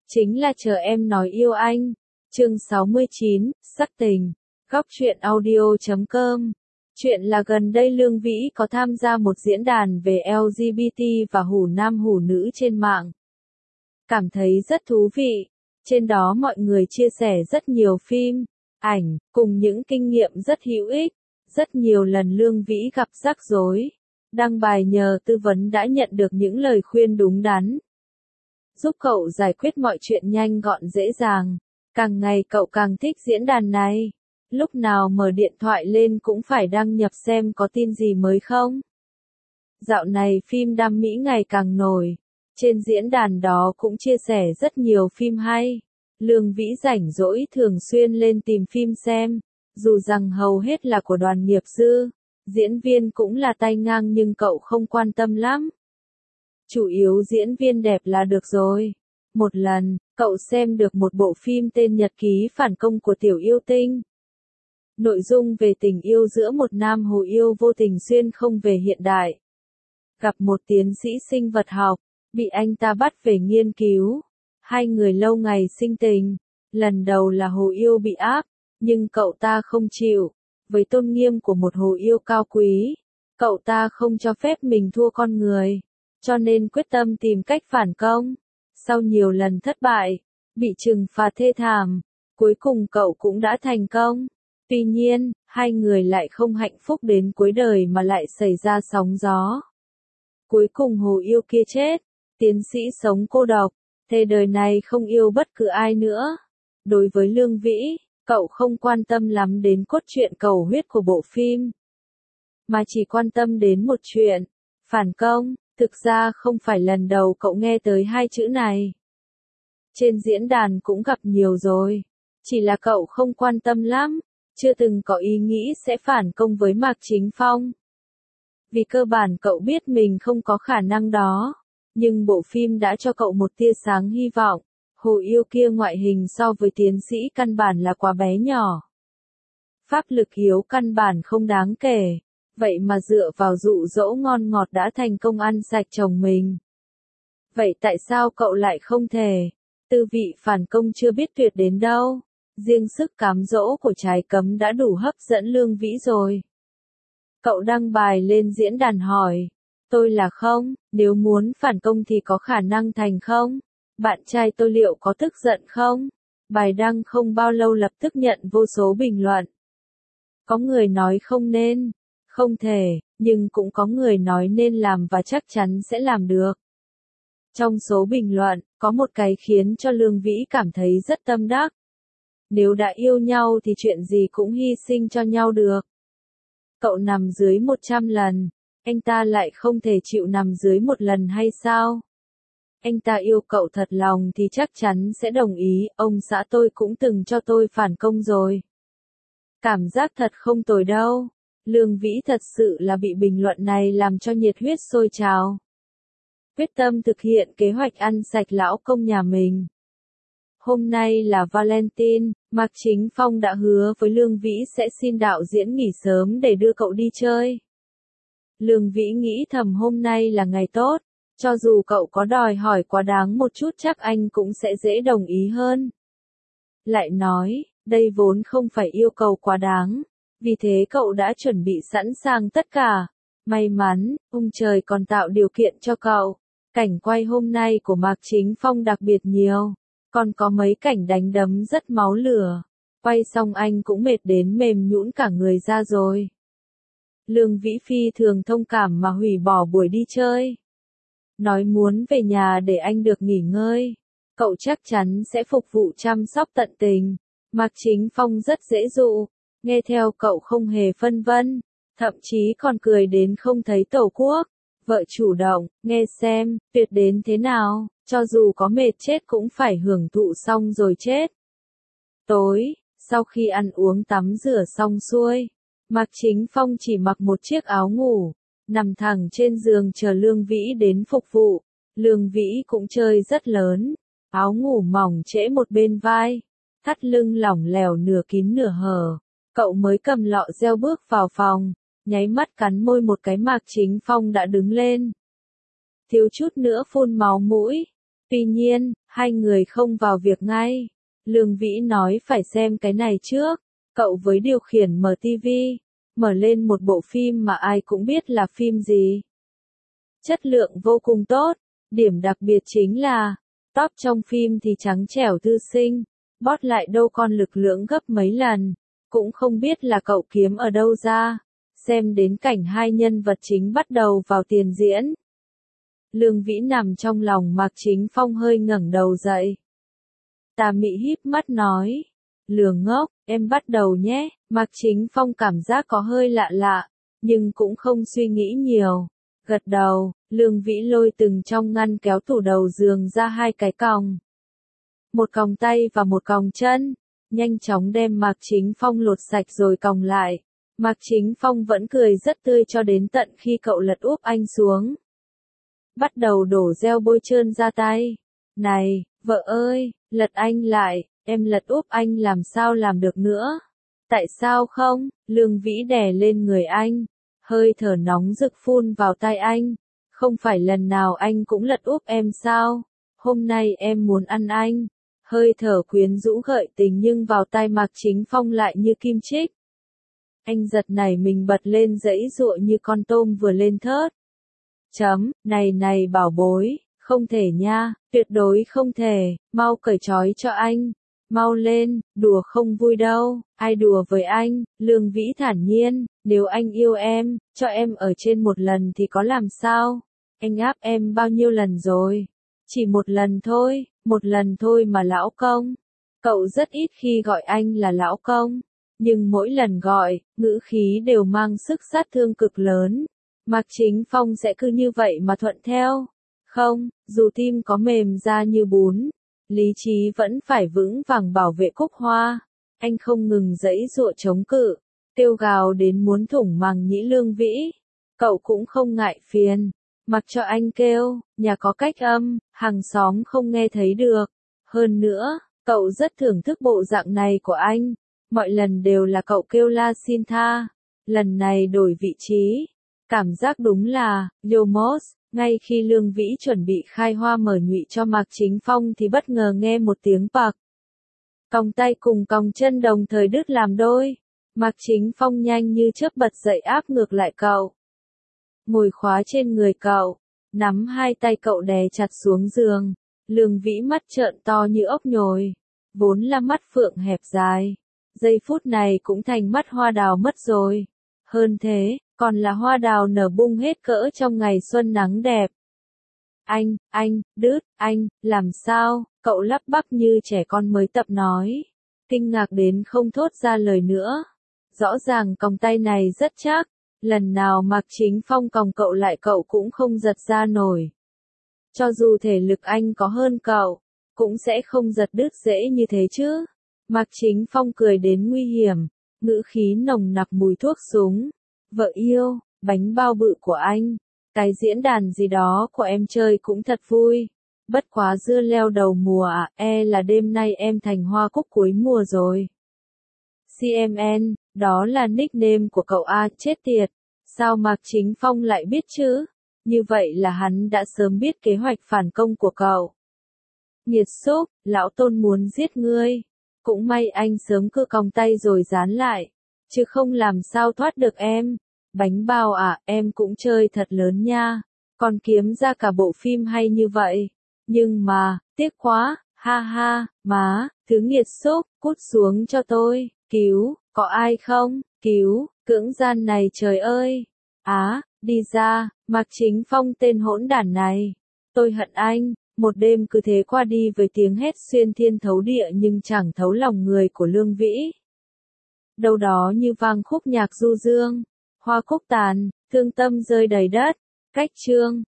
chính là chờ em nói yêu anh. Chương 69, sắc tình. Góc truyện audio.com. Chuyện là gần đây Lương Vĩ có tham gia một diễn đàn về LGBT và hủ nam hủ nữ trên mạng. Cảm thấy rất thú vị. Trên đó mọi người chia sẻ rất nhiều phim, ảnh, cùng những kinh nghiệm rất hữu ích. Rất nhiều lần Lương Vĩ gặp rắc rối. Đăng bài nhờ tư vấn đã nhận được những lời khuyên đúng đắn. Giúp cậu giải quyết mọi chuyện nhanh gọn dễ dàng. Càng ngày cậu càng thích diễn đàn này. Lúc nào mở điện thoại lên cũng phải đăng nhập xem có tin gì mới không. Dạo này phim đam mỹ ngày càng nổi. Trên diễn đàn đó cũng chia sẻ rất nhiều phim hay. Lương Vĩ rảnh rỗi thường xuyên lên tìm phim xem. Dù rằng hầu hết là của đoàn nghiệp dư. Diễn viên cũng là tay ngang nhưng cậu không quan tâm lắm. Chủ yếu diễn viên đẹp là được rồi. Một lần, cậu xem được một bộ phim tên Nhật ký phản công của Tiểu Yêu Tinh. Nội dung về tình yêu giữa một nam hồ yêu vô tình xuyên không về hiện đại. Gặp một tiến sĩ sinh vật học, bị anh ta bắt về nghiên cứu. Hai người lâu ngày sinh tình. Lần đầu là hồ yêu bị áp, nhưng cậu ta không chịu. Với tôn nghiêm của một hồ yêu cao quý, cậu ta không cho phép mình thua con người. Cho nên quyết tâm tìm cách phản công. Sau nhiều lần thất bại, bị trừng phạt thê thảm, cuối cùng cậu cũng đã thành công. Tuy nhiên, hai người lại không hạnh phúc đến cuối đời mà lại xảy ra sóng gió. Cuối cùng hồ yêu kia chết, tiến sĩ sống cô độc, thề đời này không yêu bất cứ ai nữa. Đối với Lương Vĩ, cậu không quan tâm lắm đến cốt truyện cầu huyết của bộ phim, mà chỉ quan tâm đến một chuyện, phản công. Thực ra không phải lần đầu cậu nghe tới hai chữ này. Trên diễn đàn cũng gặp nhiều rồi. Chỉ là cậu không quan tâm lắm, chưa từng có ý nghĩ sẽ phản công với Mạc Chính Phong. Vì cơ bản cậu biết mình không có khả năng đó. Nhưng bộ phim đã cho cậu một tia sáng hy vọng. Hồ yêu kia ngoại hình so với tiến sĩ căn bản là quá bé nhỏ. Pháp lực yếu căn bản không đáng kể. Vậy mà dựa vào dụ dỗ ngon ngọt đã thành công ăn sạch chồng mình. Vậy tại sao cậu lại không thể? Tư vị phản công chưa biết tuyệt đến đâu. Riêng sức cám dỗ của trái cấm đã đủ hấp dẫn Lương Vĩ rồi. Cậu đăng bài lên diễn đàn hỏi. Tôi là không, nếu muốn phản công thì có khả năng thành không? Bạn trai tôi liệu có tức giận không? Bài đăng không bao lâu lập tức nhận vô số bình luận. Có người nói không nên. Không thể, nhưng cũng có người nói nên làm và chắc chắn sẽ làm được. Trong số bình luận, có một cái khiến cho Lương Vĩ cảm thấy rất tâm đắc. Nếu đã yêu nhau thì chuyện gì cũng hy sinh cho nhau được. Cậu nằm dưới 100 lần, anh ta lại không thể chịu nằm dưới một lần hay sao? Anh ta yêu cậu thật lòng thì chắc chắn sẽ đồng ý, ông xã tôi cũng từng cho tôi phản công rồi. Cảm giác thật không tồi đâu. Lương Vĩ thật sự là bị bình luận này làm cho nhiệt huyết sôi trào. Quyết tâm thực hiện kế hoạch ăn sạch lão công nhà mình. Hôm nay là Valentine, Mạc Chính Phong đã hứa với Lương Vĩ sẽ xin đạo diễn nghỉ sớm để đưa cậu đi chơi. Lương Vĩ nghĩ thầm hôm nay là ngày tốt, cho dù cậu có đòi hỏi quá đáng một chút chắc anh cũng sẽ dễ đồng ý hơn. Lại nói, đây vốn không phải yêu cầu quá đáng. Vì thế cậu đã chuẩn bị sẵn sàng tất cả. May mắn, ông trời còn tạo điều kiện cho cậu. Cảnh quay hôm nay của Mạc Chính Phong đặc biệt nhiều. Còn có mấy cảnh đánh đấm rất máu lửa. Quay xong anh cũng mệt đến mềm nhũn cả người ra rồi. Lương Vĩ phi thường thông cảm mà hủy bỏ buổi đi chơi. Nói muốn về nhà để anh được nghỉ ngơi. Cậu chắc chắn sẽ phục vụ chăm sóc tận tình. Mạc Chính Phong rất dễ dụ. Nghe theo cậu không hề phân vân, thậm chí còn cười đến không thấy tổ quốc. Vợ chủ động, nghe xem, tuyệt đến thế nào, cho dù có mệt chết cũng phải hưởng thụ xong rồi chết. Tối, sau khi ăn uống tắm rửa xong xuôi, Mạc Chính Phong chỉ mặc một chiếc áo ngủ, nằm thẳng trên giường chờ Lương Vĩ đến phục vụ. Lương Vĩ cũng chơi rất lớn, áo ngủ mỏng trễ một bên vai, thắt lưng lỏng lẻo nửa kín nửa hở. Cậu mới cầm lọ reo bước vào phòng, nháy mắt cắn môi một cái Mạc Chính Phong đã đứng lên. Thiếu chút nữa phun máu mũi. Tuy nhiên, hai người không vào việc ngay. Lương Vĩ nói phải xem cái này trước. Cậu với điều khiển mở tivi, mở lên một bộ phim mà ai cũng biết là phim gì. Chất lượng vô cùng tốt, điểm đặc biệt chính là, top trong phim thì trắng trẻo thư sinh, bót lại đâu con lực lượng gấp mấy lần, cũng không biết là cậu kiếm ở đâu ra. Xem đến cảnh hai nhân vật chính bắt đầu vào tiền diễn. Lương Vĩ nằm trong lòng Mạc Chính Phong hơi ngẩng đầu dậy. Tà Mị híp mắt nói, lừa ngốc, em bắt đầu nhé. Mạc Chính Phong cảm giác có hơi lạ lạ, nhưng cũng không suy nghĩ nhiều. Gật đầu, Lương Vĩ lôi từng trong ngăn kéo tủ đầu giường ra hai cái còng. Một còng tay và một còng chân, nhanh chóng đem Mạc Chính Phong lột sạch rồi còng lại. Mạc Chính Phong vẫn cười rất tươi cho đến tận khi cậu lật úp anh xuống. Bắt đầu đổ gel bôi trơn ra tay. Này, vợ ơi, lật anh lại, em lật úp anh làm sao làm được nữa. Tại sao không? Lương Vĩ đè lên người anh. Hơi thở nóng rực phun vào tai anh. Không phải lần nào anh cũng lật úp em sao? Hôm nay em muốn ăn anh. Hơi thở quyến rũ gợi tình nhưng vào tai Mạc Chính Phong lại như kim chích. Anh giật nảy mình bật lên giãy giụa như con tôm vừa lên thớt. Này bảo bối, không thể nha, tuyệt đối không thể, mau cởi trói cho anh. Mau lên, đùa không vui đâu, ai đùa với anh. Lương Vĩ thản nhiên, nếu anh yêu em, cho em ở trên một lần thì có làm sao? Anh áp em bao nhiêu lần rồi? Chỉ một lần thôi mà lão công. Cậu rất ít khi gọi anh là lão công, nhưng mỗi lần gọi, ngữ khí đều mang sức sát thương cực lớn. Mạc Chính Phong sẽ cứ như vậy mà thuận theo. Không, dù tim có mềm ra như bún, lý trí vẫn phải vững vàng bảo vệ Cúc Hoa. Anh không ngừng giãy giụa chống cự, kêu gào đến muốn thủng màng nhĩ Lương Vĩ. Cậu cũng không ngại phiền, mặc cho anh kêu, nhà có cách âm, hàng xóm không nghe thấy được. Hơn nữa, cậu rất thưởng thức bộ dạng này của anh. Mọi lần đều là cậu kêu la xin tha. Lần này đổi vị trí. Cảm giác đúng là, Yomos, ngay khi Lương Vĩ chuẩn bị khai hoa mở nhụy cho Mạc Chính Phong thì bất ngờ nghe một tiếng bạc. Còng tay cùng còng chân đồng thời đứt làm đôi. Mạc Chính Phong nhanh như chớp bật dậy áp ngược lại cậu. Ngồi khóa trên người cậu, nắm hai tay cậu đè chặt xuống giường. Lương Vĩ mắt trợn to như ốc nhồi, vốn là mắt phượng hẹp dài. Giây phút này cũng thành mắt hoa đào mất rồi. Hơn thế, còn là hoa đào nở bung hết cỡ trong ngày xuân nắng đẹp. Anh, làm sao? Cậu lắp bắp như trẻ con mới tập nói. Kinh ngạc đến không thốt ra lời nữa. Rõ ràng còng tay này rất chắc. Lần nào Mạc Chính Phong còng cậu lại cậu cũng không giật ra nổi. Cho dù thể lực anh có hơn cậu, cũng sẽ không giật đứt dễ như thế chứ. Mạc Chính Phong cười đến nguy hiểm, ngữ khí nồng nặc mùi thuốc súng. Vợ yêu, bánh bao bự của anh, cái diễn đàn gì đó của em chơi cũng thật vui. Bất quá dưa leo đầu mùa à, là đêm nay em thành hoa cúc cuối mùa rồi. CMN, đó là nickname của cậu à, chết tiệt. Sao Mạc Chính Phong lại biết chứ? Như vậy là hắn đã sớm biết kế hoạch phản công của cậu. Nghiệt xúc, lão Tôn muốn giết ngươi. Cũng may anh sớm cưa còng tay rồi dán lại, chứ không làm sao thoát được em. Bánh bao à, em cũng chơi thật lớn nha. Còn kiếm ra cả bộ phim hay như vậy. Nhưng mà, tiếc quá, ha ha, má, thứ nghiệt xúc, cút xuống cho tôi. Cứu, có ai không? Cứu, cưỡng gian này trời ơi. Đi ra, Mạc Chính Phong tên hỗn đản này. Tôi hận anh. Một đêm cứ thế qua đi với tiếng hét xuyên thiên thấu địa nhưng chẳng thấu lòng người của Lương Vĩ. Đâu đó như vang khúc nhạc du dương, hoa cúc tàn, thương tâm rơi đầy đất. Cách chương